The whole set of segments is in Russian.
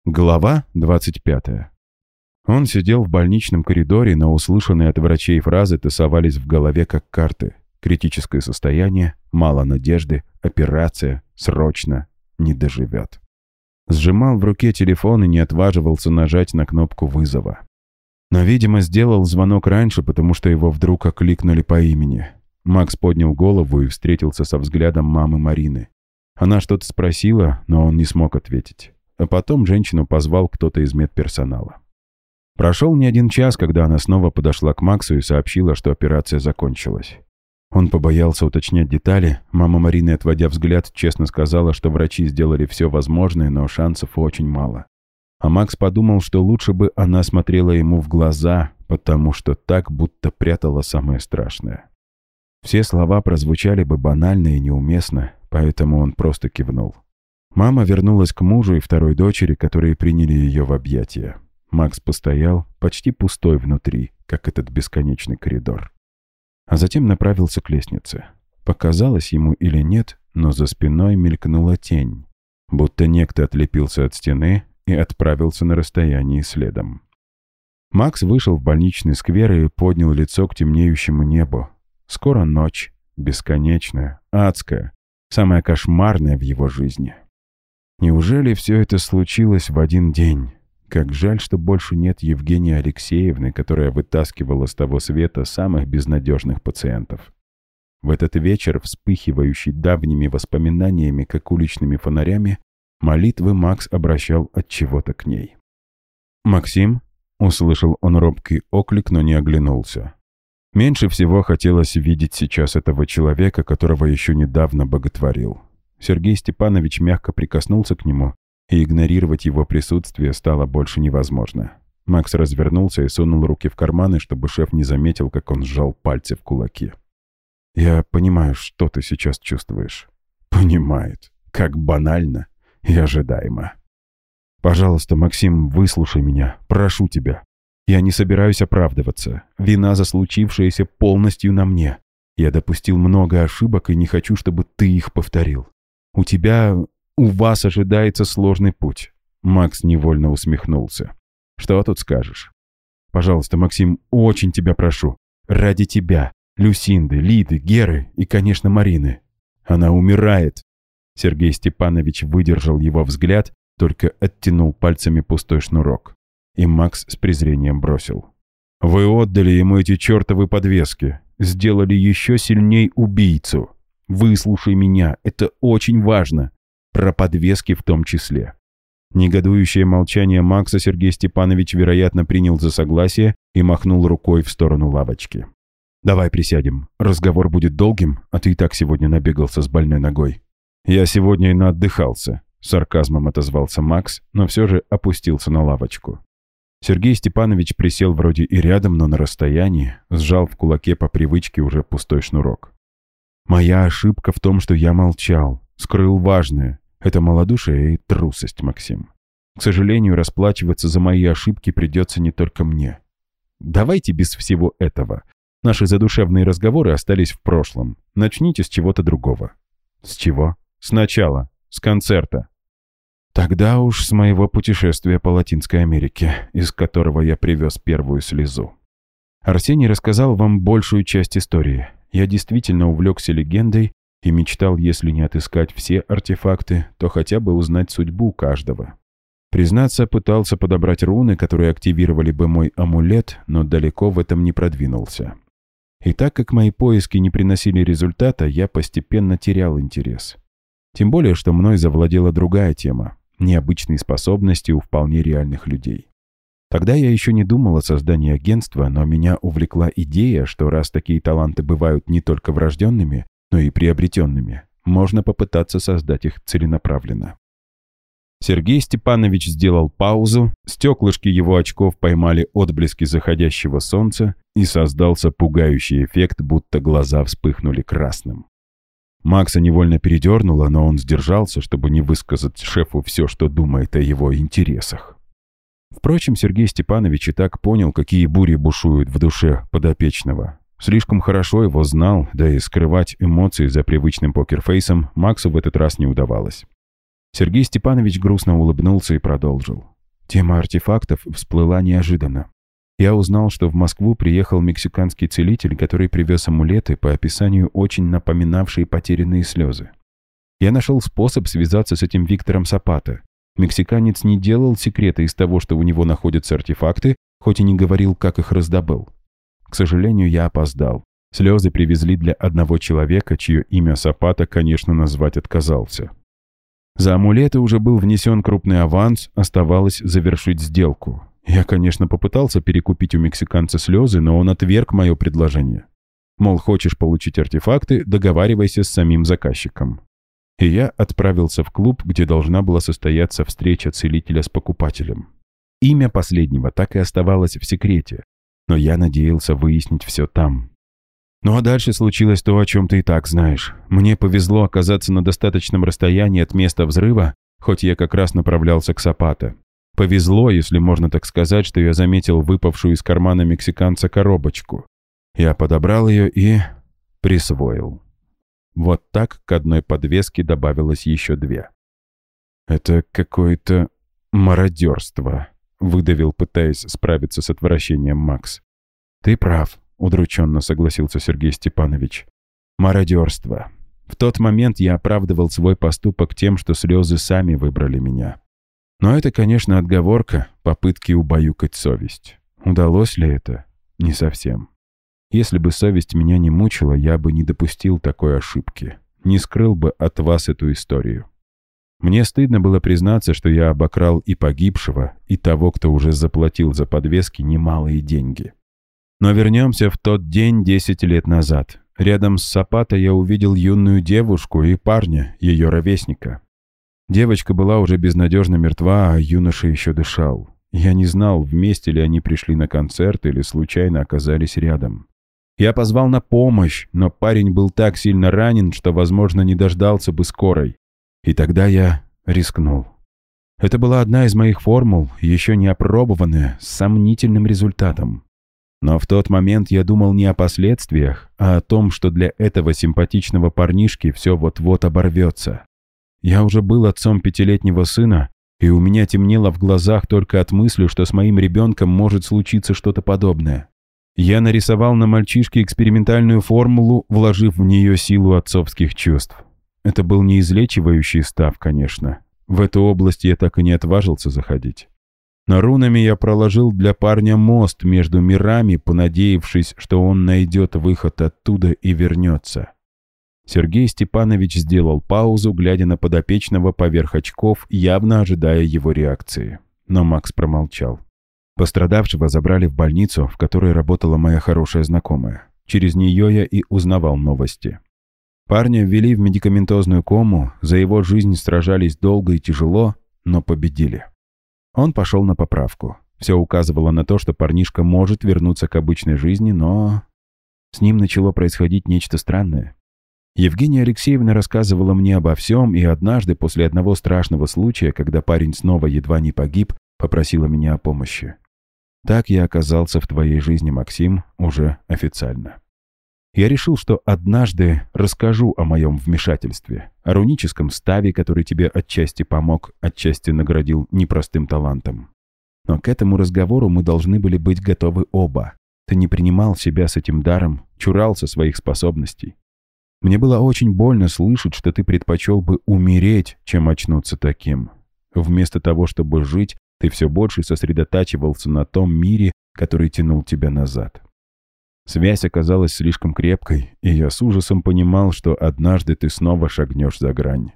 Глава 25. Он сидел в больничном коридоре, но услышанные от врачей фразы тасовались в голове как карты. Критическое состояние, мало надежды, операция, срочно, не доживет. Сжимал в руке телефон и не отваживался нажать на кнопку вызова. Но, видимо, сделал звонок раньше, потому что его вдруг окликнули по имени. Макс поднял голову и встретился со взглядом мамы Марины. Она что-то спросила, но он не смог ответить. А потом женщину позвал кто-то из медперсонала. Прошел не один час, когда она снова подошла к Максу и сообщила, что операция закончилась. Он побоялся уточнять детали. Мама Марины, отводя взгляд, честно сказала, что врачи сделали все возможное, но шансов очень мало. А Макс подумал, что лучше бы она смотрела ему в глаза, потому что так будто прятала самое страшное. Все слова прозвучали бы банально и неуместно, поэтому он просто кивнул. Мама вернулась к мужу и второй дочери, которые приняли ее в объятия. Макс постоял, почти пустой внутри, как этот бесконечный коридор. А затем направился к лестнице. Показалось ему или нет, но за спиной мелькнула тень, будто некто отлепился от стены и отправился на расстоянии следом. Макс вышел в больничный сквер и поднял лицо к темнеющему небу. Скоро ночь, бесконечная, адская, самая кошмарная в его жизни. Неужели все это случилось в один день? Как жаль, что больше нет Евгении Алексеевны, которая вытаскивала с того света самых безнадежных пациентов. В этот вечер, вспыхивающий давними воспоминаниями, как уличными фонарями, молитвы Макс обращал от чего-то к ней. «Максим?» — услышал он робкий оклик, но не оглянулся. Меньше всего хотелось видеть сейчас этого человека, которого еще недавно боготворил. Сергей Степанович мягко прикоснулся к нему, и игнорировать его присутствие стало больше невозможно. Макс развернулся и сунул руки в карманы, чтобы шеф не заметил, как он сжал пальцы в кулаки. «Я понимаю, что ты сейчас чувствуешь». «Понимает. Как банально и ожидаемо». «Пожалуйста, Максим, выслушай меня. Прошу тебя. Я не собираюсь оправдываться. Вина за случившееся полностью на мне. Я допустил много ошибок и не хочу, чтобы ты их повторил. У вас ожидается сложный путь». Макс невольно усмехнулся. «Что тут скажешь? Пожалуйста, Максим, очень тебя прошу. Ради тебя, Люсинды, Лиды, Геры и, конечно, Марины. Она умирает». Сергей Степанович выдержал его взгляд, только оттянул пальцами пустой шнурок. И Макс с презрением бросил: «Вы отдали ему эти чертовы подвески. Сделали еще сильней убийцу. Выслушай меня, это очень важно. Про подвески в том числе». Негодующее молчание Макса Сергей Степанович, вероятно, принял за согласие и махнул рукой в сторону лавочки. «Давай присядем. Разговор будет долгим, а ты и так сегодня набегался с больной ногой». «Я сегодня и наотдыхался», — сарказмом отозвался Макс, но все же опустился на лавочку. Сергей Степанович присел вроде и рядом, но на расстоянии, сжал в кулаке по привычке уже пустой шнурок. «Моя ошибка в том, что я молчал, скрыл важное. Это малодушие и трусость, Максим. К сожалению, расплачиваться за мои ошибки придется не только мне. Давайте без всего этого. Наши задушевные разговоры остались в прошлом. Начните с чего-то другого». «С чего?» «Сначала. С концерта». «Тогда уж с моего путешествия по Латинской Америке, из которого я привез первую слезу. Арсений рассказал вам большую часть истории. Я действительно увлекся легендой и мечтал, если не отыскать все артефакты, то хотя бы узнать судьбу каждого. Признаться, пытался подобрать руны, которые активировали бы мой амулет, но далеко в этом не продвинулся. И так как мои поиски не приносили результата, я постепенно терял интерес. Тем более, что мной завладела другая тема — необычные способности у вполне реальных людей. Тогда я еще не думал о создании агентства, но меня увлекла идея, что раз такие таланты бывают не только врожденными, но и приобретенными, можно попытаться создать их целенаправленно. Сергей Степанович сделал паузу, стеклышки его очков поймали отблески заходящего солнца, и создался пугающий эффект, будто глаза вспыхнули красным. Макса невольно передернуло, но он сдержался, чтобы не высказать шефу все, что думает о его интересах. Впрочем, Сергей Степанович и так понял, какие бури бушуют в душе подопечного. Слишком хорошо его знал, да и скрывать эмоции за привычным покерфейсом Максу в этот раз не удавалось. Сергей Степанович грустно улыбнулся и продолжил. Тема артефактов всплыла неожиданно. Я узнал, что в Москву приехал мексиканский целитель, который привез амулеты, по описанию очень напоминавшие потерянные слезы. Я нашел способ связаться с этим Виктором Сапато. Мексиканец не делал секрета из того, что у него находятся артефакты, хоть и не говорил, как их раздобыл. К сожалению, я опоздал. Слезы привезли для одного человека, чье имя Сапато, конечно, назвать отказался. За амулеты уже был внесен крупный аванс, оставалось завершить сделку. Я, конечно, попытался перекупить у мексиканца слезы, но он отверг мое предложение. Мол, хочешь получить артефакты, договаривайся с самим заказчиком. И я отправился в клуб, где должна была состояться встреча целителя с покупателем. Имя последнего так и оставалось в секрете, но я надеялся выяснить все там. Ну а дальше случилось то, о чем ты и так знаешь. Мне повезло оказаться на достаточном расстоянии от места взрыва, хоть я как раз направлялся к Сапато. Повезло, если можно так сказать, что я заметил выпавшую из кармана мексиканца коробочку. Я подобрал ее и присвоил. Вот так к одной подвеске добавилось еще 2. «Это какое-то мародерство», — выдавил, пытаясь справиться с отвращением Макс. «Ты прав», — удрученно согласился Сергей Степанович. «Мародерство. В тот момент я оправдывал свой поступок тем, что слезы сами выбрали меня. Но это, конечно, отговорка, попытки убаюкать совесть. Удалось ли это? Не совсем. Если бы совесть меня не мучила, я бы не допустил такой ошибки, не скрыл бы от вас эту историю. Мне стыдно было признаться, что я обокрал и погибшего, и того, кто уже заплатил за подвески немалые деньги. Но вернемся в тот день 10 лет назад. Рядом с Сапато я увидел юную девушку и парня, ее ровесника. Девочка была уже безнадежно мертва, а юноша еще дышал. Я не знал, вместе ли они пришли на концерт или случайно оказались рядом. Я позвал на помощь, но парень был так сильно ранен, что, возможно, не дождался бы скорой. И тогда я рискнул. Это была одна из моих формул, еще не опробованная, с сомнительным результатом. Но в тот момент я думал не о последствиях, а о том, что для этого симпатичного парнишки все вот-вот оборвется. Я уже был отцом 5-летнего сына, и у меня темнело в глазах только от мысли, что с моим ребенком может случиться что-то подобное. Я нарисовал на мальчишке экспериментальную формулу, вложив в нее силу отцовских чувств. Это был не излечивающий став, конечно. В эту область я так и не отважился заходить. Но рунами я проложил для парня мост между мирами, понадеявшись, что он найдет выход оттуда и вернется. Сергей Степанович сделал паузу, глядя на подопечного поверх очков, явно ожидая его реакции. Но Макс промолчал. Пострадавшего забрали в больницу, в которой работала моя хорошая знакомая. Через нее я и узнавал новости. Парня ввели в медикаментозную кому, за его жизнь сражались долго и тяжело, но победили. Он пошел на поправку. Все указывало на то, что парнишка может вернуться к обычной жизни, но с ним начало происходить нечто странное. Евгения Алексеевна рассказывала мне обо всем, и однажды, после одного страшного случая, когда парень снова едва не погиб, попросила меня о помощи. Так я оказался в твоей жизни, Максим, уже официально. Я решил, что однажды расскажу о моем вмешательстве, о руническом ставе, который тебе отчасти помог, отчасти наградил непростым талантом. Но к этому разговору мы должны были быть готовы оба. Ты не принимал себя с этим даром, чурался своих способностей. Мне было очень больно слышать, что ты предпочел бы умереть, чем очнуться таким. Вместо того, чтобы жить, ты все больше сосредотачивался на том мире, который тянул тебя назад. Связь оказалась слишком крепкой, и я с ужасом понимал, что однажды ты снова шагнешь за грань.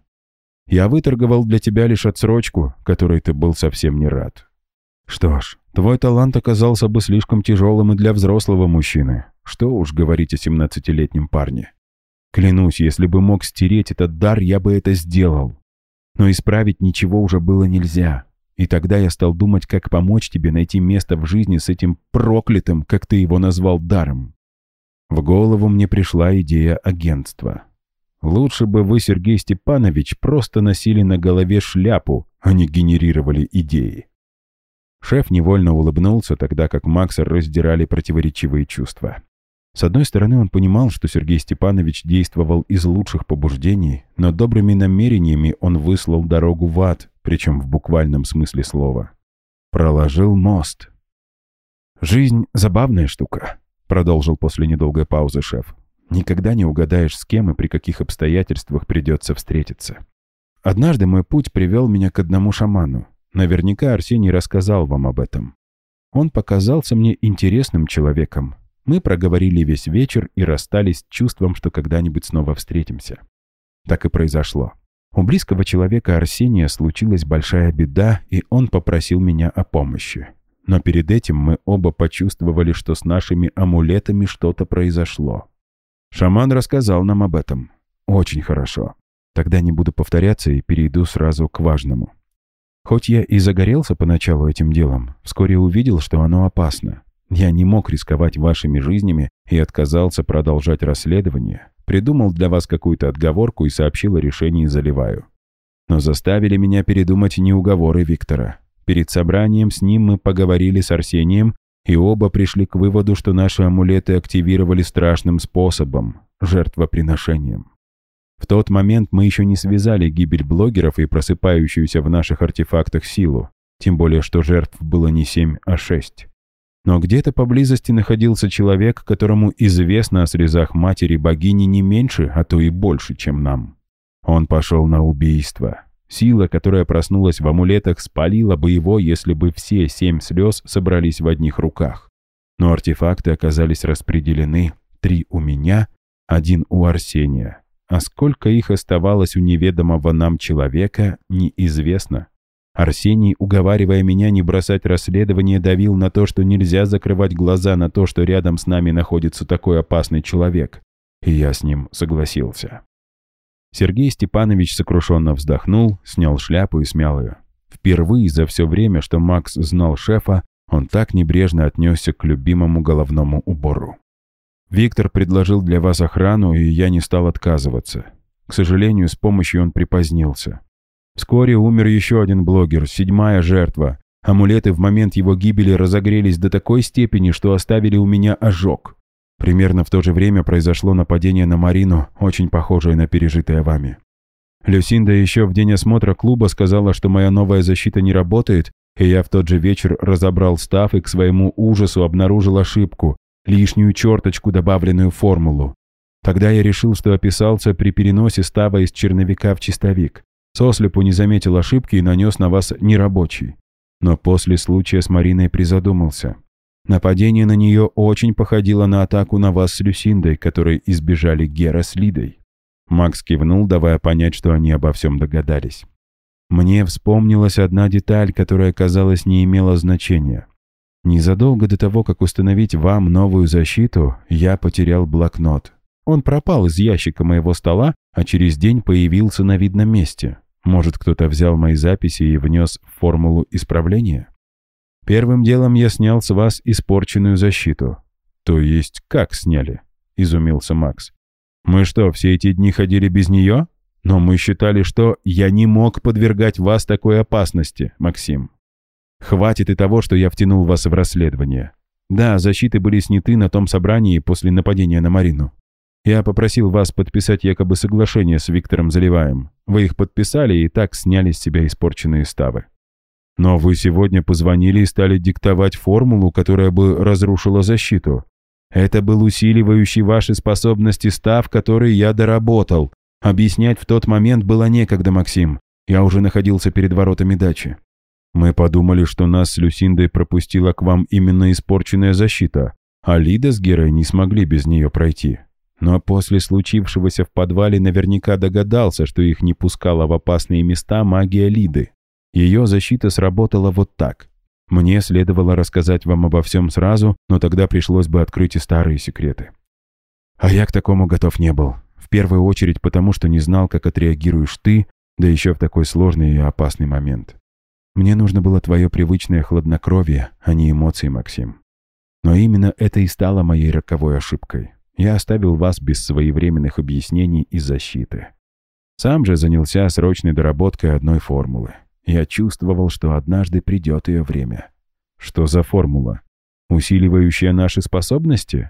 Я выторговал для тебя лишь отсрочку, которой ты был совсем не рад. Что ж, твой талант оказался бы слишком тяжелым и для взрослого мужчины. Что уж говорить о 17-летнем парне. Клянусь, если бы мог стереть этот дар, я бы это сделал. Но исправить ничего уже было нельзя. И тогда я стал думать, как помочь тебе найти место в жизни с этим проклятым, как ты его назвал, даром. В голову мне пришла идея агентства. Лучше бы вы, Сергей Степанович, просто носили на голове шляпу, а не генерировали идеи. Шеф невольно улыбнулся, тогда как Макса раздирали противоречивые чувства. С одной стороны, он понимал, что Сергей Степанович действовал из лучших побуждений, но добрыми намерениями он выслал дорогу в ад, причем в буквальном смысле слова. Проложил мост. «Жизнь — забавная штука», — продолжил после недолгой паузы шеф. «Никогда не угадаешь, с кем и при каких обстоятельствах придется встретиться. Однажды мой путь привел меня к одному шаману. Наверняка Арсений рассказал вам об этом. Он показался мне интересным человеком. Мы проговорили весь вечер и расстались с чувством, что когда-нибудь снова встретимся. Так и произошло. У близкого человека Арсения случилась большая беда, и он попросил меня о помощи. Но перед этим мы оба почувствовали, что с нашими амулетами что-то произошло. Шаман рассказал нам об этом. Очень хорошо. Тогда не буду повторяться и перейду сразу к важному. Хоть я и загорелся поначалу этим делом, вскоре увидел, что оно опасно. Я не мог рисковать вашими жизнями и отказался продолжать расследование. Придумал для вас какую-то отговорку и сообщил о решении Заливаю. Но заставили меня передумать не уговоры Виктора. Перед собранием с ним мы поговорили с Арсением, и оба пришли к выводу, что наши амулеты активировали страшным способом – жертвоприношением. В тот момент мы еще не связали гибель блогеров и просыпающуюся в наших артефактах силу, тем более что жертв было не 7, а 6. Но где-то поблизости находился человек, которому известно о слезах матери богини не меньше, а то и больше, чем нам. Он пошел на убийство. Сила, которая проснулась в амулетах, спалила бы его, если бы все 7 слез собрались в одних руках. Но артефакты оказались распределены: 3 у меня, 1 у Арсения. А сколько их оставалось у неведомого нам человека, неизвестно. Арсений, уговаривая меня не бросать расследование, давил на то, что нельзя закрывать глаза на то, что рядом с нами находится такой опасный человек. И я с ним согласился. Сергей Степанович сокрушенно вздохнул, снял шляпу и смял ее. Впервые за все время, что Макс знал шефа, он так небрежно отнесся к любимому головному убору. «Виктор предложил для вас охрану, и я не стал отказываться. К сожалению, с помощью он припозднился. Вскоре умер еще один блогер, 7-я жертва. Амулеты в момент его гибели разогрелись до такой степени, что оставили у меня ожог. Примерно в то же время произошло нападение на Марину, очень похожее на пережитое вами. Люсинда еще в день осмотра клуба сказала, что моя новая защита не работает, и я в тот же вечер разобрал став и к своему ужасу обнаружил ошибку, лишнюю черточку, добавленную в формулу. Тогда я решил, что описался при переносе става из черновика в чистовик. Сослепу не заметил ошибки и нанес на вас нерабочий. Но после случая с Мариной призадумался. Нападение на нее очень походило на атаку на вас с Люсиндой, которой избежали Гера с Лидой». Макс кивнул, давая понять, что они обо всем догадались. «Мне вспомнилась одна деталь, которая, казалось, не имела значения. Незадолго до того, как установить вам новую защиту, я потерял блокнот. Он пропал из ящика моего стола, а через день появился на видном месте. Может, кто-то взял мои записи и внес в формулу исправления? Первым делом я снял с вас испорченную защиту». «То есть как сняли?» — изумился Макс. «Мы что, все эти дни ходили без нее? Но мы считали, что я не мог подвергать вас такой опасности, Максим. Хватит и того, что я втянул вас в расследование. Да, защиты были сняты на том собрании после нападения на Марину. Я попросил вас подписать якобы соглашение с Виктором Заливаем. Вы их подписали и так сняли с себя испорченные ставы. Но вы сегодня позвонили и стали диктовать формулу, которая бы разрушила защиту. Это был усиливающий ваши способности став, который я доработал. Объяснять в тот момент было некогда, Максим. Я уже находился перед воротами дачи. Мы подумали, что нас с Люсиндой пропустила к вам именно испорченная защита, а Лида с Герой не смогли без нее пройти. Но после случившегося в подвале наверняка догадался, что их не пускала в опасные места магия Лиды. Ее защита сработала вот так. Мне следовало рассказать вам обо всем сразу, но тогда пришлось бы открыть и старые секреты. А я к такому готов не был. В первую очередь потому, что не знал, как отреагируешь ты, да еще в такой сложный и опасный момент. Мне нужно было твое привычное хладнокровие, а не эмоции, Максим. Но именно это и стало моей роковой ошибкой. Я оставил вас без своевременных объяснений и защиты. Сам же занялся срочной доработкой одной формулы. Я чувствовал, что однажды придет ее время. Что за формула? Усиливающая наши способности?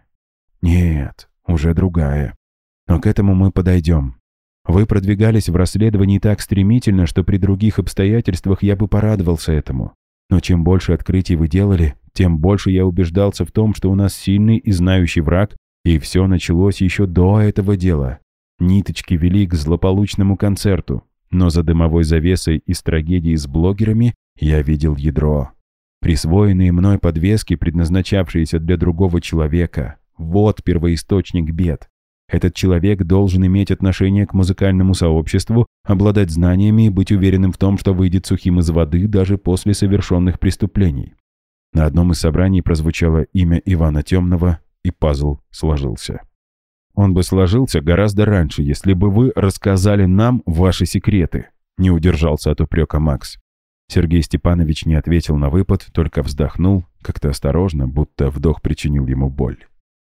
Нет, уже другая. Но к этому мы подойдем. Вы продвигались в расследовании так стремительно, что при других обстоятельствах я бы порадовался этому. Но чем больше открытий вы делали, тем больше я убеждался в том, что у нас сильный и знающий враг, и все началось еще до этого дела. Ниточки вели к злополучному концерту, но за дымовой завесой из трагедии с блогерами я видел ядро. Присвоенные мной подвески, предназначавшиеся для другого человека, вот первоисточник бед. Этот человек должен иметь отношение к музыкальному сообществу, обладать знаниями и быть уверенным в том, что выйдет сухим из воды даже после совершенных преступлений. На одном из собраний прозвучало имя Ивана Темного, и пазл сложился. Он бы сложился гораздо раньше, если бы вы рассказали нам ваши секреты, не удержался от упрека Макс. Сергей Степанович не ответил на выпад, только вздохнул, как-то осторожно, будто вдох причинил ему боль.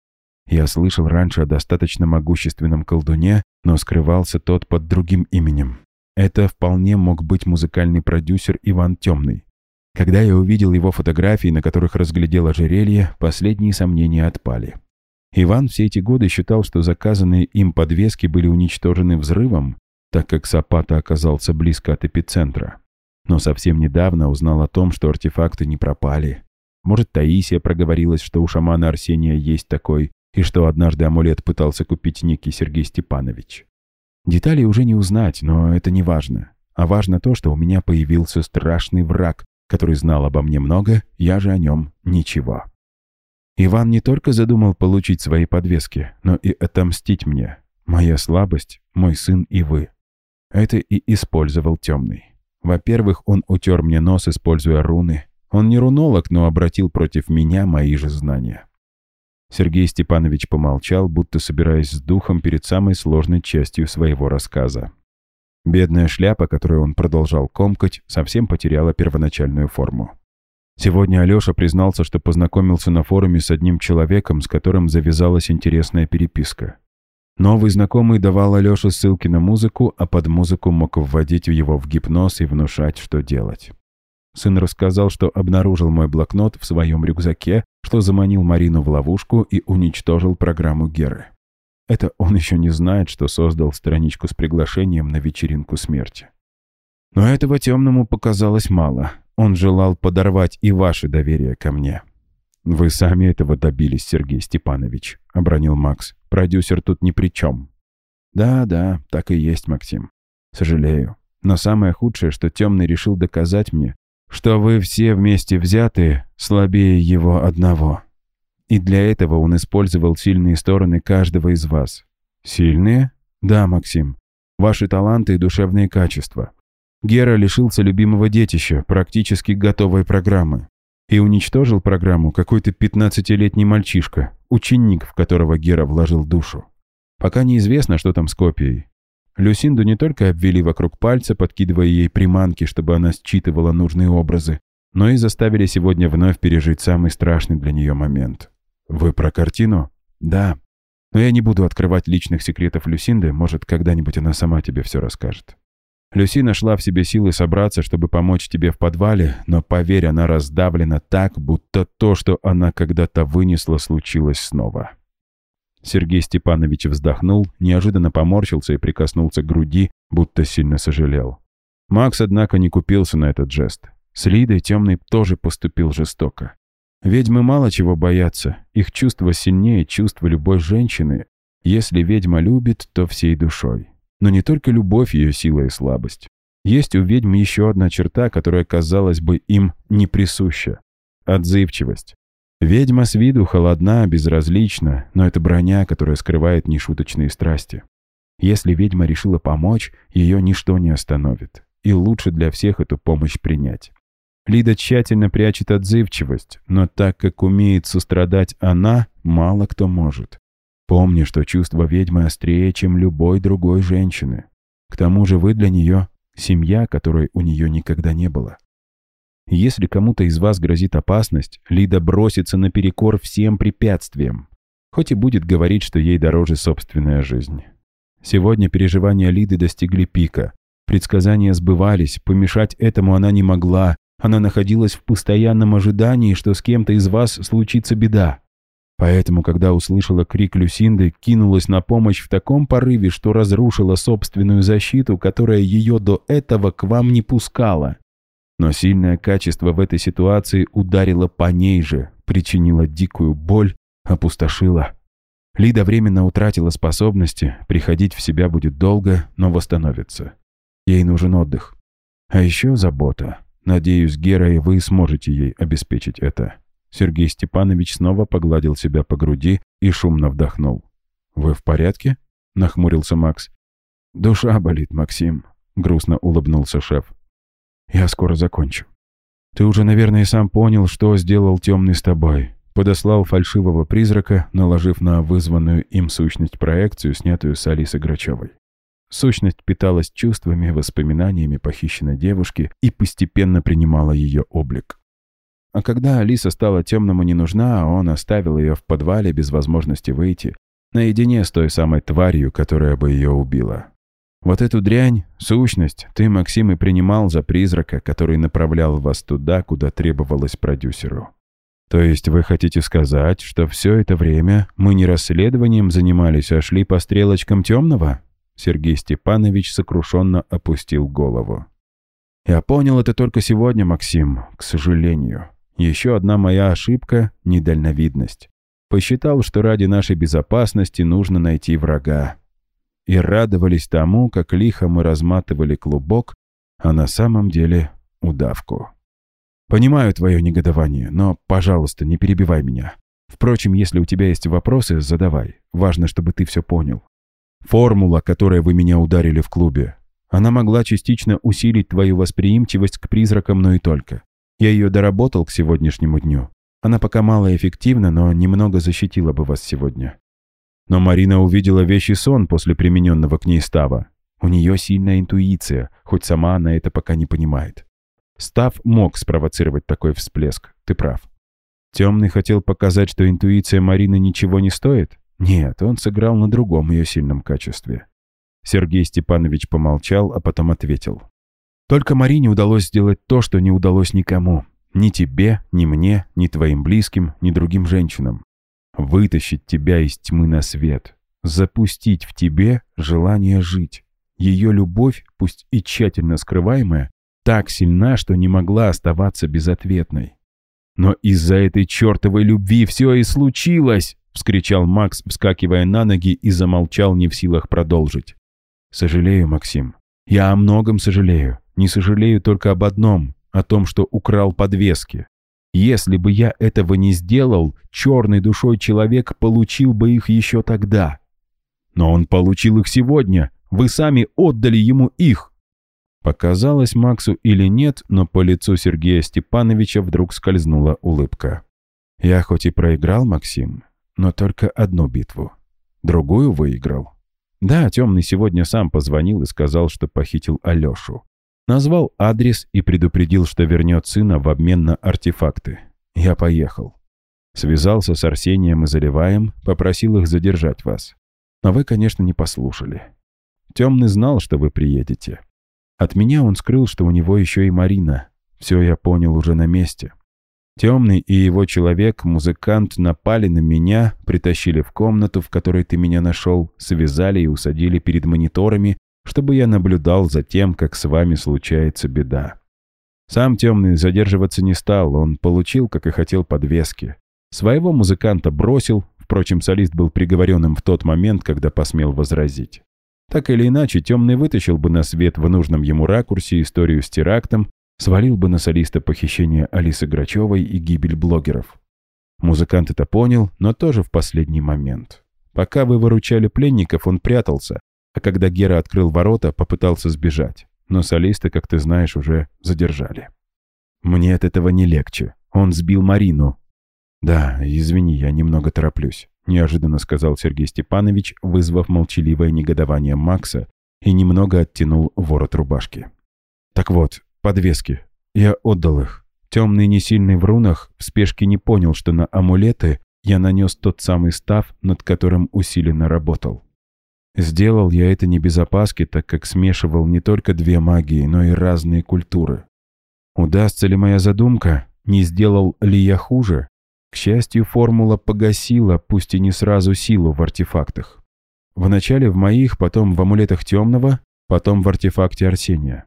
Я слышал раньше о достаточно могущественном колдуне, но скрывался тот под другим именем. Это вполне мог быть музыкальный продюсер Иван Темный. Когда я увидел его фотографии, на которых разглядел ожерелье, последние сомнения отпали. Иван все эти годы считал, что заказанные им подвески были уничтожены взрывом, так как Сапата оказался близко от эпицентра. Но совсем недавно узнал о том, что артефакты не пропали. Может, Таисия проговорилась, что у шамана Арсения есть такой, и что однажды амулет пытался купить некий Сергей Степанович. Деталей уже не узнать, но это не важно. А важно то, что у меня появился страшный враг, который знал обо мне много, я же о нем ничего. Иван не только задумал получить свои подвески, но и отомстить мне. Моя слабость, мой сын и вы. Это и использовал Темный. Во-первых, он утер мне нос, используя руны. Он не рунолог, но обратил против меня мои же знания. Сергей Степанович помолчал, будто собираясь с духом перед самой сложной частью своего рассказа. Бедная шляпа, которую он продолжал комкать, совсем потеряла первоначальную форму. Сегодня Алеша признался, что познакомился на форуме с одним человеком, с которым завязалась интересная переписка. Новый знакомый давал Алёше ссылки на музыку, а под музыку мог вводить его в гипноз и внушать, что делать. Сын рассказал, что обнаружил мой блокнот в своем рюкзаке, что заманил Марину в ловушку и уничтожил программу Геры. Это он еще не знает, что создал страничку с приглашением на вечеринку смерти. Но этого Темному показалось мало. Он желал подорвать и ваше доверие ко мне. «Вы сами этого добились, Сергей Степанович», — обронил Макс. «Продюсер тут ни при чем». «Да, так и есть, Максим. Сожалею. Но самое худшее, что Темный решил доказать мне, что вы все вместе взятые слабее его одного. И для этого он использовал сильные стороны каждого из вас». «Сильные?» «Да, Максим. Ваши таланты и душевные качества. Гера лишился любимого детища, практически готовой программы. И уничтожил программу какой-то 15-летний мальчишка, ученик, в которого Гера вложил душу. Пока неизвестно, что там с копией. Люсинду не только обвели вокруг пальца, подкидывая ей приманки, чтобы она считывала нужные образы, но и заставили сегодня вновь пережить самый страшный для нее момент. «Вы про картину?» «Да. Но я не буду открывать личных секретов Люсинды, может, когда-нибудь она сама тебе все расскажет. Люси нашла в себе силы собраться, чтобы помочь тебе в подвале, но, поверь, она раздавлена так, будто то, что она когда-то вынесла, случилось снова». Сергей Степанович вздохнул, неожиданно поморщился и прикоснулся к груди, будто сильно сожалел. Макс, однако, не купился на этот жест. С Лидой Темный тоже поступил жестоко. Ведьмы мало чего боятся, их чувство сильнее чувства любой женщины. Если ведьма любит, то всей душой. Но не только любовь ее сила и слабость. Есть у ведьм еще одна черта, которая, казалось бы, им не присуща – отзывчивость. Ведьма с виду холодна, безразлична, но это броня, которая скрывает нешуточные страсти. Если ведьма решила помочь, ее ничто не остановит. И лучше для всех эту помощь принять. Лида тщательно прячет отзывчивость, но так как умеет сострадать она, мало кто может. Помни, что чувство ведьмы острее, чем любой другой женщины. К тому же вы для нее семья, которой у нее никогда не было. Если кому-то из вас грозит опасность, Лида бросится наперекор всем препятствиям, хоть и будет говорить, что ей дороже собственная жизнь. Сегодня переживания Лиды достигли пика. Предсказания сбывались, помешать этому она не могла. Она находилась в постоянном ожидании, что с кем-то из вас случится беда. Поэтому, когда услышала крик Люсинды, кинулась на помощь в таком порыве, что разрушила собственную защиту, которая ее до этого к вам не пускала. Но сильное качество в этой ситуации ударило по ней же, причинило дикую боль, опустошило. Лида временно утратила способности, приходить в себя будет долго, но восстановится. Ей нужен отдых. А еще забота. Надеюсь, Гера, и вы сможете ей обеспечить это. Сергей Степанович снова погладил себя по груди и шумно вдохнул. «Вы в порядке?» — нахмурился Макс. «Душа болит, Максим», — грустно улыбнулся шеф. «Я скоро закончу. Ты уже, наверное, сам понял, что сделал темный с тобой. Подослал фальшивого призрака, наложив на вызванную им сущность проекцию, снятую с Алисы Грачевой. Сущность питалась чувствами, воспоминаниями похищенной девушки и постепенно принимала ее облик. А когда Алиса стала темному не нужна, он оставил ее в подвале без возможности выйти, наедине с той самой тварью, которая бы ее убила. Вот эту дрянь, сущность, ты, Максим, и принимал за призрака, который направлял вас туда, куда требовалось продюсеру. То есть вы хотите сказать, что все это время мы не расследованием занимались, а шли по стрелочкам темного?» Сергей Степанович сокрушенно опустил голову. «Я понял это только сегодня, Максим, к сожалению. Еще одна моя ошибка — недальновидность. Посчитал, что ради нашей безопасности нужно найти врага. И радовались тому, как лихо мы разматывали клубок, а на самом деле удавку. Понимаю твое негодование, но, пожалуйста, не перебивай меня. Впрочем, если у тебя есть вопросы, задавай. Важно, чтобы ты все понял. Формула, которой вы меня ударили в клубе, она могла частично усилить твою восприимчивость к призракам, но и только. Я ее доработал к сегодняшнему дню. Она пока малоэффективна, но немного защитила бы вас сегодня. Но Марина увидела вещий сон после примененного к ней става. У нее сильная интуиция, хоть сама она это пока не понимает. Став мог спровоцировать такой всплеск, ты прав. Темный хотел показать, что интуиция Марины ничего не стоит? Нет, он сыграл на другом ее сильном качестве. Сергей Степанович помолчал, а потом ответил. Только Марине удалось сделать то, что не удалось никому. Ни тебе, ни мне, ни твоим близким, ни другим женщинам. Вытащить тебя из тьмы на свет. Запустить в тебе желание жить. Ее любовь, пусть и тщательно скрываемая, так сильна, что не могла оставаться безответной. Но из-за этой чертовой любви все и случилось! — вскричал Макс, вскакивая на ноги, и замолчал, не в силах продолжить. «Сожалею, Максим. Я о многом сожалею. Не сожалею только об одном, о том, что украл подвески. Если бы я этого не сделал, черной душой человек получил бы их еще тогда. Но он получил их сегодня. Вы сами отдали ему их». Показалось Максу или нет, но по лицу Сергея Степановича вдруг скользнула улыбка. «Я хоть и проиграл, Максим, но только одну битву. Другую выиграл. Да, Темный сегодня сам позвонил и сказал, что похитил Алешу. Назвал адрес и предупредил, что вернет сына в обмен на артефакты. Я поехал. Связался с Арсением и Заливаем, попросил их задержать вас. Но вы, конечно, не послушали. Темный знал, что вы приедете. От меня он скрыл, что у него еще и Марина. Все я понял уже на месте. Темный и его человек, музыкант, напали на меня, притащили в комнату, в которой ты меня нашел, связали и усадили перед мониторами, чтобы я наблюдал за тем, как с вами случается беда. Сам Темный задерживаться не стал, он получил, как и хотел, подвески. Своего музыканта бросил, впрочем, солист был приговоренным в тот момент, когда посмел возразить. Так или иначе, Темный вытащил бы на свет в нужном ему ракурсе историю с терактом, свалил бы на солиста похищение Алисы Грачевой и гибель блогеров. Музыкант это понял, но тоже в последний момент. Пока вы выручали пленников, он прятался, а когда Гера открыл ворота, попытался сбежать. Но солиста, как ты знаешь, уже задержали. Мне от этого не легче. Он сбил Марину. Да, извини, я немного тороплюсь, неожиданно сказал Сергей Степанович, вызвав молчаливое негодование Макса, и немного оттянул ворот рубашки. Так вот, подвески. Я отдал их. Темный, не сильный в рунах, в спешке не понял, что на амулеты я нанес тот самый став, над которым усиленно работал. Сделал я это не без опаски, так как смешивал не только две магии, но и разные культуры. Удастся ли моя задумка? Не сделал ли я хуже? К счастью, формула погасила, пусть и не сразу, силу в артефактах. Вначале в моих, потом в амулетах Темного, потом в артефакте Арсения.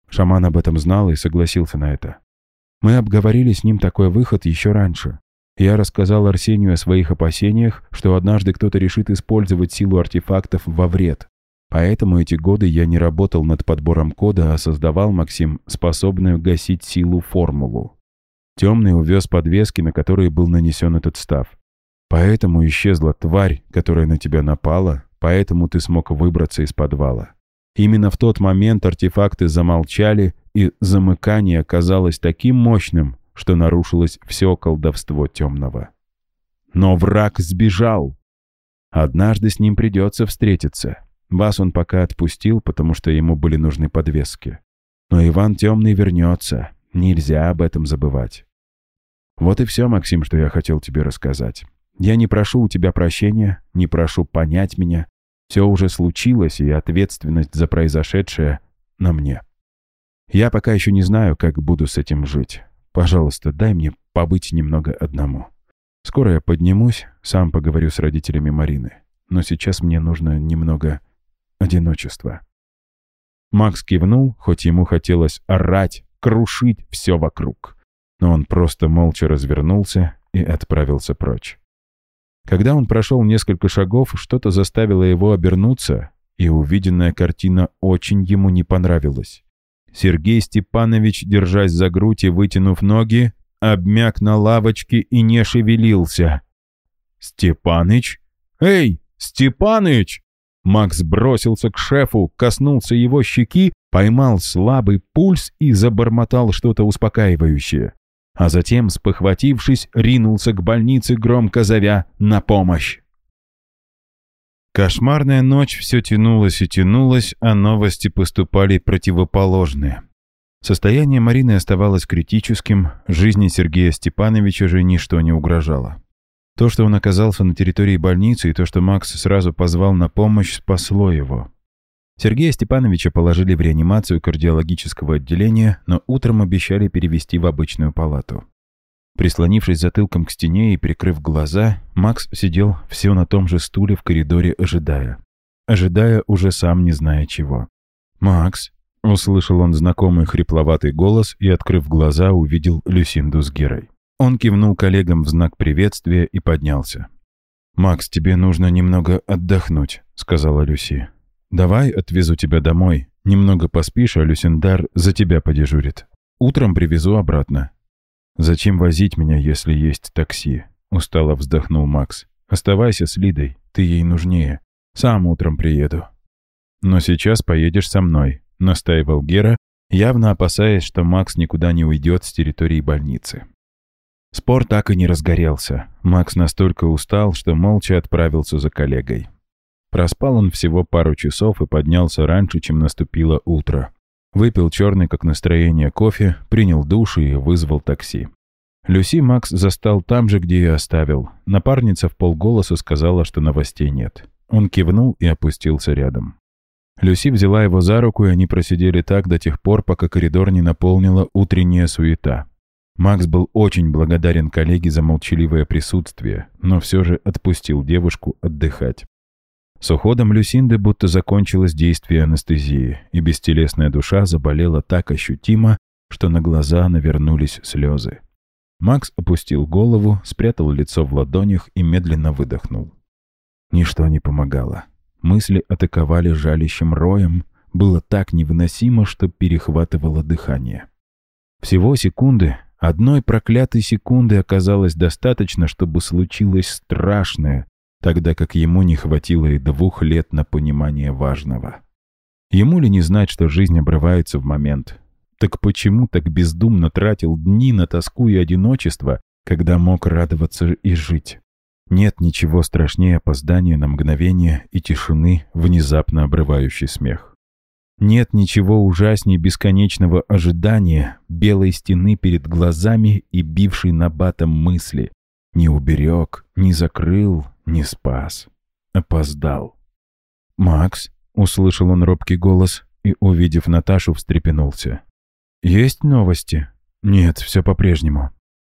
Шаман об этом знал и согласился на это. Мы обговорили с ним такой выход еще раньше. Я рассказал Арсению о своих опасениях, что однажды кто-то решит использовать силу артефактов во вред. Поэтому эти годы я не работал над подбором кода, а создавал, Максим, способную гасить силу формулу. Темный увез подвески, на которые был нанесен этот став. Поэтому исчезла тварь, которая на тебя напала, поэтому ты смог выбраться из подвала. Именно в тот момент артефакты замолчали, и замыкание оказалось таким мощным, что нарушилось все колдовство темного. Но враг сбежал. Однажды с ним придется встретиться. Вас он пока отпустил, потому что ему были нужны подвески. Но Иван Темный вернется. Нельзя об этом забывать. Вот и все, Максим, что я хотел тебе рассказать. Я не прошу у тебя прощения, не прошу понять меня. Все уже случилось, и ответственность за произошедшее на мне. Я пока еще не знаю, как буду с этим жить. Пожалуйста, дай мне побыть немного одному. Скоро я поднимусь, сам поговорю с родителями Марины. Но сейчас мне нужно немного одиночества. Макс кивнул, хоть ему хотелось орать, крушить все вокруг. Но он просто молча развернулся и отправился прочь. Когда он прошел несколько шагов, что-то заставило его обернуться, и увиденная картина очень ему не понравилась. Сергей Степанович, держась за грудь и вытянув ноги, обмяк на лавочке и не шевелился. «Степаныч? Эй, Степаныч!» Макс бросился к шефу, коснулся его щеки, поймал слабый пульс и забормотал что-то успокаивающее. А затем, спохватившись, ринулся к больнице, громко зовя на помощь. Кошмарная ночь все тянулась и тянулась, а новости поступали противоположные. Состояние Марины оставалось критическим, жизни Сергея Степановича же ничто не угрожало. То, что он оказался на территории больницы, и то, что Макс сразу позвал на помощь, спасло его. Сергея Степановича положили в реанимацию кардиологического отделения, но утром обещали перевести в обычную палату. Прислонившись затылком к стене и прикрыв глаза, Макс сидел все на том же стуле в коридоре, ожидая. Ожидая, уже сам не зная чего. «Макс!» — услышал он знакомый хрипловатый голос и, открыв глаза, увидел Люсинду с Герой. Он кивнул коллегам в знак приветствия и поднялся. «Макс, тебе нужно немного отдохнуть», — сказала Люси. «Давай отвезу тебя домой. Немного поспишь, а Люсиндар за тебя подежурит. Утром привезу обратно». «Зачем возить меня, если есть такси?» — устало вздохнул Макс. «Оставайся с Лидой, ты ей нужнее. Сам утром приеду». «Но сейчас поедешь со мной», — настаивал Гера, явно опасаясь, что Макс никуда не уйдет с территории больницы. Спор так и не разгорелся. Макс настолько устал, что молча отправился за коллегой. Проспал он всего пару часов и поднялся раньше, чем наступило утро. Выпил черный, как настроение, кофе, принял душ и вызвал такси. Люси Макс застал там же, где и оставил. Напарница вполголоса сказала, что новостей нет. Он кивнул и опустился рядом. Люси взяла его за руку, и они просидели так до тех пор, пока коридор не наполнила утренняя суета. Макс был очень благодарен коллеге за молчаливое присутствие, но все же отпустил девушку отдыхать. С уходом Люсинды будто закончилось действие анестезии, и бестелесная душа заболела так ощутимо, что на глаза навернулись слезы. Макс опустил голову, спрятал лицо в ладонях и медленно выдохнул. Ничто не помогало. Мысли атаковали жалящим роем, было так невыносимо, что перехватывало дыхание. Всего секунды, одной проклятой секунды оказалось достаточно, чтобы случилось страшное, тогда как ему не хватило и 2 лет на понимание важного. Ему ли не знать, что жизнь обрывается в момент? Так почему так бездумно тратил дни на тоску и одиночество, когда мог радоваться и жить? Нет ничего страшнее опоздания на мгновение и тишины, внезапно обрывающий смех. Нет ничего ужаснее бесконечного ожидания, белой стены перед глазами и бившей набатом мысли. Не уберег, не закрыл, не спас. Опоздал. «Макс», — услышал он робкий голос и, увидев Наташу, встрепенулся. «Есть новости?» «Нет, все по-прежнему».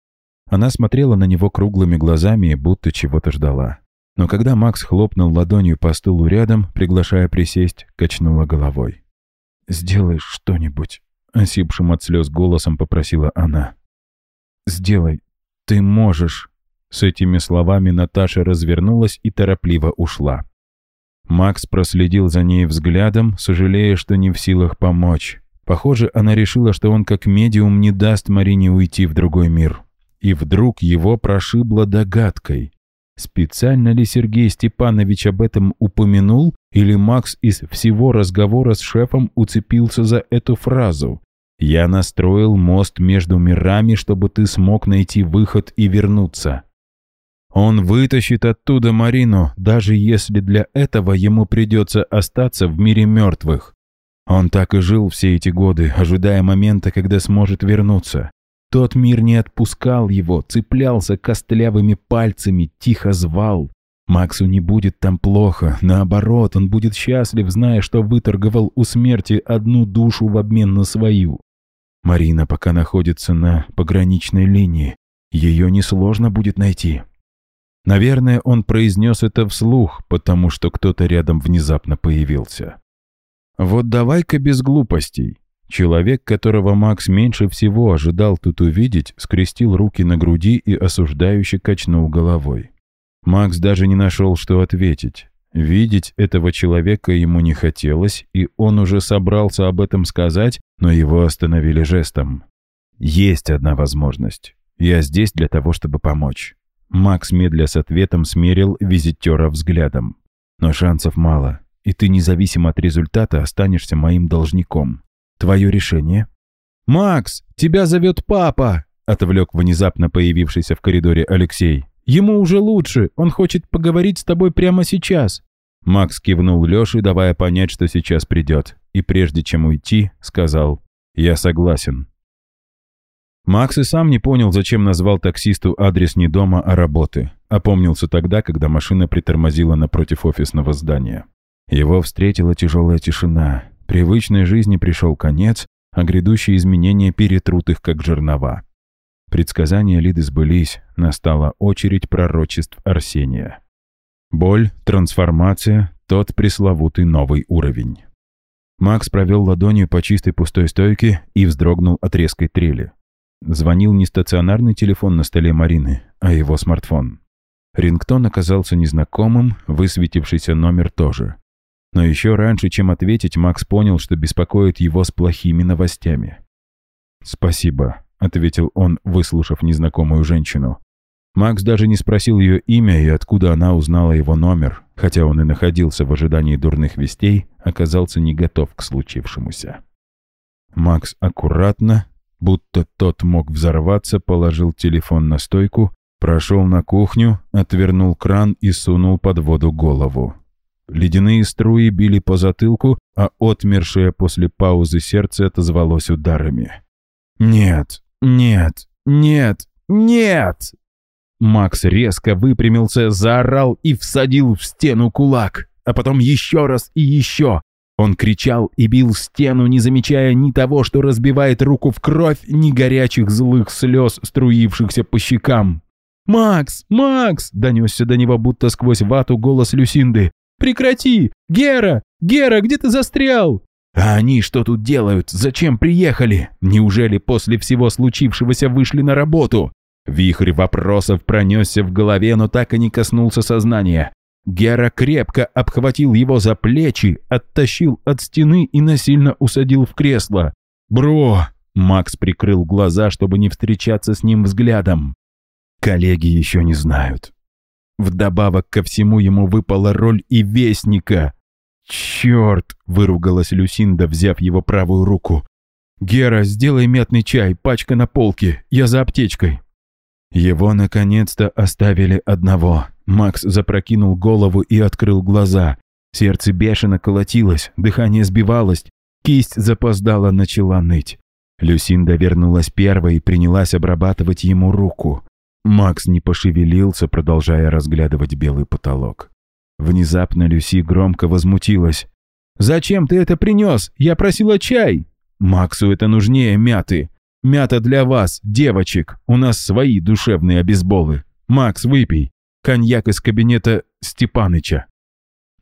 Она смотрела на него круглыми глазами и будто чего-то ждала. Но когда Макс хлопнул ладонью по стулу рядом, приглашая присесть, качнула головой. «Сделай что-нибудь. осипшим от слез голосом попросила она. «Сделай, ты можешь». С этими словами Наташа развернулась и торопливо ушла. Макс проследил за ней взглядом, сожалея, что не в силах помочь. Похоже, она решила, что он как медиум не даст Марине уйти в другой мир. И вдруг его прошибло догадкой. Специально ли Сергей Степанович об этом упомянул, или Макс из всего разговора с шефом уцепился за эту фразу? «Я настроил мост между мирами, чтобы ты смог найти выход и вернуться». Он вытащит оттуда Марину, даже если для этого ему придется остаться в мире мертвых. Он так и жил все эти годы, ожидая момента, когда сможет вернуться. Тот мир не отпускал его, цеплялся костлявыми пальцами, тихо звал. Максу не будет там плохо, наоборот, он будет счастлив, зная, что выторговал у смерти одну душу в обмен на свою. Марина пока находится на пограничной линии, ее несложно будет найти. Наверное, он произнес это вслух, потому что кто-то рядом внезапно появился. Вот давай-ка без глупостей. Человек, которого Макс меньше всего ожидал тут увидеть, скрестил руки на груди и осуждающе качнул головой. Макс даже не нашел, что ответить. Видеть этого человека ему не хотелось, и он уже собрался об этом сказать, но его остановили жестом. «Есть одна возможность. Я здесь для того, чтобы помочь». Макс, медля с ответом, смерил визитера взглядом. «Но шансов мало, и ты, независимо от результата, останешься моим должником. Твое решение?» «Макс, тебя зовет папа!» — отвлек внезапно появившийся в коридоре Алексей. «Ему уже лучше, он хочет поговорить с тобой прямо сейчас». Макс кивнул Леше, давая понять, что сейчас придет, и прежде чем уйти, сказал: «Я согласен». Макс и сам не понял, зачем назвал таксисту адрес не дома, а работы. Опомнился тогда, когда машина притормозила напротив офисного здания. Его встретила тяжелая тишина. Привычной жизни пришел конец, а грядущие изменения перетрут их, как жернова. Предсказания Лиды сбылись, настала очередь пророчеств Арсения. Боль, трансформация, тот пресловутый новый уровень. Макс провел ладонью по чистой пустой стойке и вздрогнул от резкой трели. Звонил не стационарный телефон на столе Марины, а его смартфон. Рингтон оказался незнакомым, высветившийся номер тоже. Но еще раньше, чем ответить, Макс понял, что беспокоит его с плохими новостями. «Спасибо», — ответил он, выслушав незнакомую женщину. Макс даже не спросил ее имя и откуда она узнала его номер, хотя он и находился в ожидании дурных вестей, оказался не готов к случившемуся. Макс аккуратно, будто тот мог взорваться, положил телефон на стойку, прошел на кухню, отвернул кран и сунул под воду голову. Ледяные струи били по затылку, а отмершее после паузы сердце отозвалось ударами. «Нет, нет, нет, нет!» Макс резко выпрямился, заорал и всадил в стену кулак, а потом еще раз и еще. Он кричал и бил стену, не замечая ни того, что разбивает руку в кровь, ни горячих злых слез, струившихся по щекам. «Макс! Макс!» — донесся до него будто сквозь вату голос Люсинды. «Прекрати! Гера! Гера, где ты застрял?» «А они что тут делают? Зачем приехали? Неужели после всего случившегося вышли на работу?» Вихрь вопросов пронесся в голове, но так и не коснулся сознания. Гера крепко обхватил его за плечи, оттащил от стены и насильно усадил в кресло. «Бро!» — Макс прикрыл глаза, чтобы не встречаться с ним взглядом. Коллеги еще не знают. Вдобавок ко всему ему выпала роль и вестника. «Черт!» — выругалась Люсинда, взяв его правую руку. «Гера, сделай мятный чай, пачка на полке, я за аптечкой». Его наконец-то оставили одного. Макс запрокинул голову и открыл глаза. Сердце бешено колотилось, дыхание сбивалось, кисть запоздала начала ныть. Люсинда вернулась первой и принялась обрабатывать ему руку. Макс не пошевелился, продолжая разглядывать белый потолок. Внезапно Люси громко возмутилась. «Зачем ты это принес? Я просила чай!» «Максу это нужнее мяты. Мята для вас, девочек. У нас свои душевные обезболы. Макс, выпей. Коньяк из кабинета Степаныча».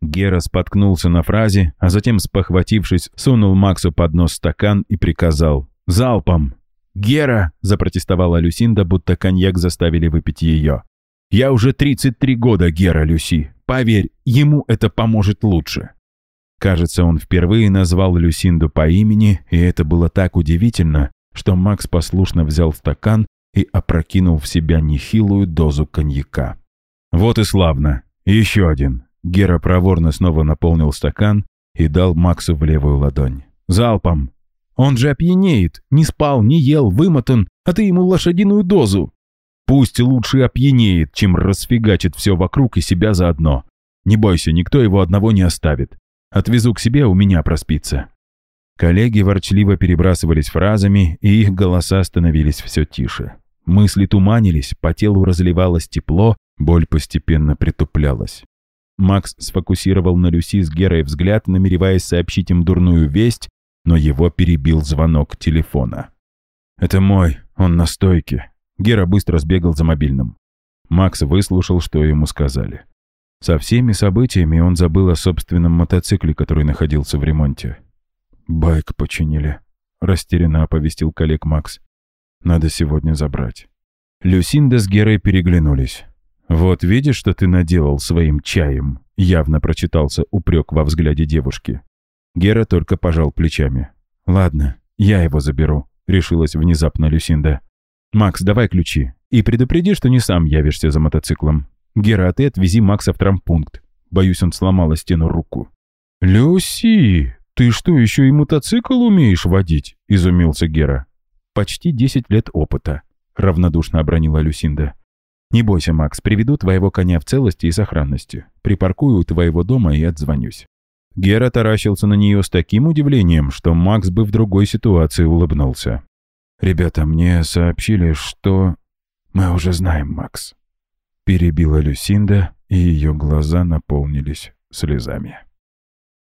Гера споткнулся на фразе, а затем, спохватившись, сунул Максу под нос стакан и приказал: «Залпом!» «Гера!» – запротестовала Люсинда, будто коньяк заставили выпить ее. «Я уже 33 года, Гера, Люси. Поверь, ему это поможет лучше». Кажется, он впервые назвал Люсинду по имени, и это было так удивительно, что Макс послушно взял стакан и опрокинул в себя нехилую дозу коньяка. «Вот и славно! Еще один!» Гера проворно снова наполнил стакан и дал Максу в левую ладонь. «Залпом! Он же опьянеет! Не спал, не ел, вымотан, а ты ему лошадиную дозу! Пусть лучше опьянеет, чем расфигачит все вокруг и себя заодно. Не бойся, никто его одного не оставит. Отвезу к себе, у меня проспится». Коллеги ворчливо перебрасывались фразами, и их голоса становились все тише. Мысли туманились, по телу разливалось тепло, боль постепенно притуплялась. Макс сфокусировал на Люси с Герой взгляд, намереваясь сообщить им дурную весть, но его перебил звонок телефона. «Это мой, он на стойке». Гера быстро сбегал за мобильным. Макс выслушал, что ему сказали. Со всеми событиями он забыл о собственном мотоцикле, который находился в ремонте. «Байк починили», — растерянно оповестил коллег Макс. «Надо сегодня забрать». Люсинда с Герой переглянулись. «Вот видишь, что ты наделал своим чаем?» — явно прочитался упрек во взгляде девушки. Гера только пожал плечами. «Ладно, я его заберу», — решилась внезапно Люсинда. «Макс, давай ключи. И предупреди, что не сам явишься за мотоциклом. Гера, а ты отвези Макса в травмпункт. Боюсь, он сломал о стену руку». «Люси, ты что, еще и мотоцикл умеешь водить?» — изумился Гера. «Почти 10 лет опыта», — равнодушно обронила Люсинда. «Не бойся, Макс, приведу твоего коня в целости и сохранности. Припаркую у твоего дома и отзвонюсь». Гера таращился на нее с таким удивлением, что Макс бы в другой ситуации улыбнулся. «Ребята, мне сообщили, что...» «Мы уже знаем, Макс», — перебила Люсинда, и ее глаза наполнились слезами.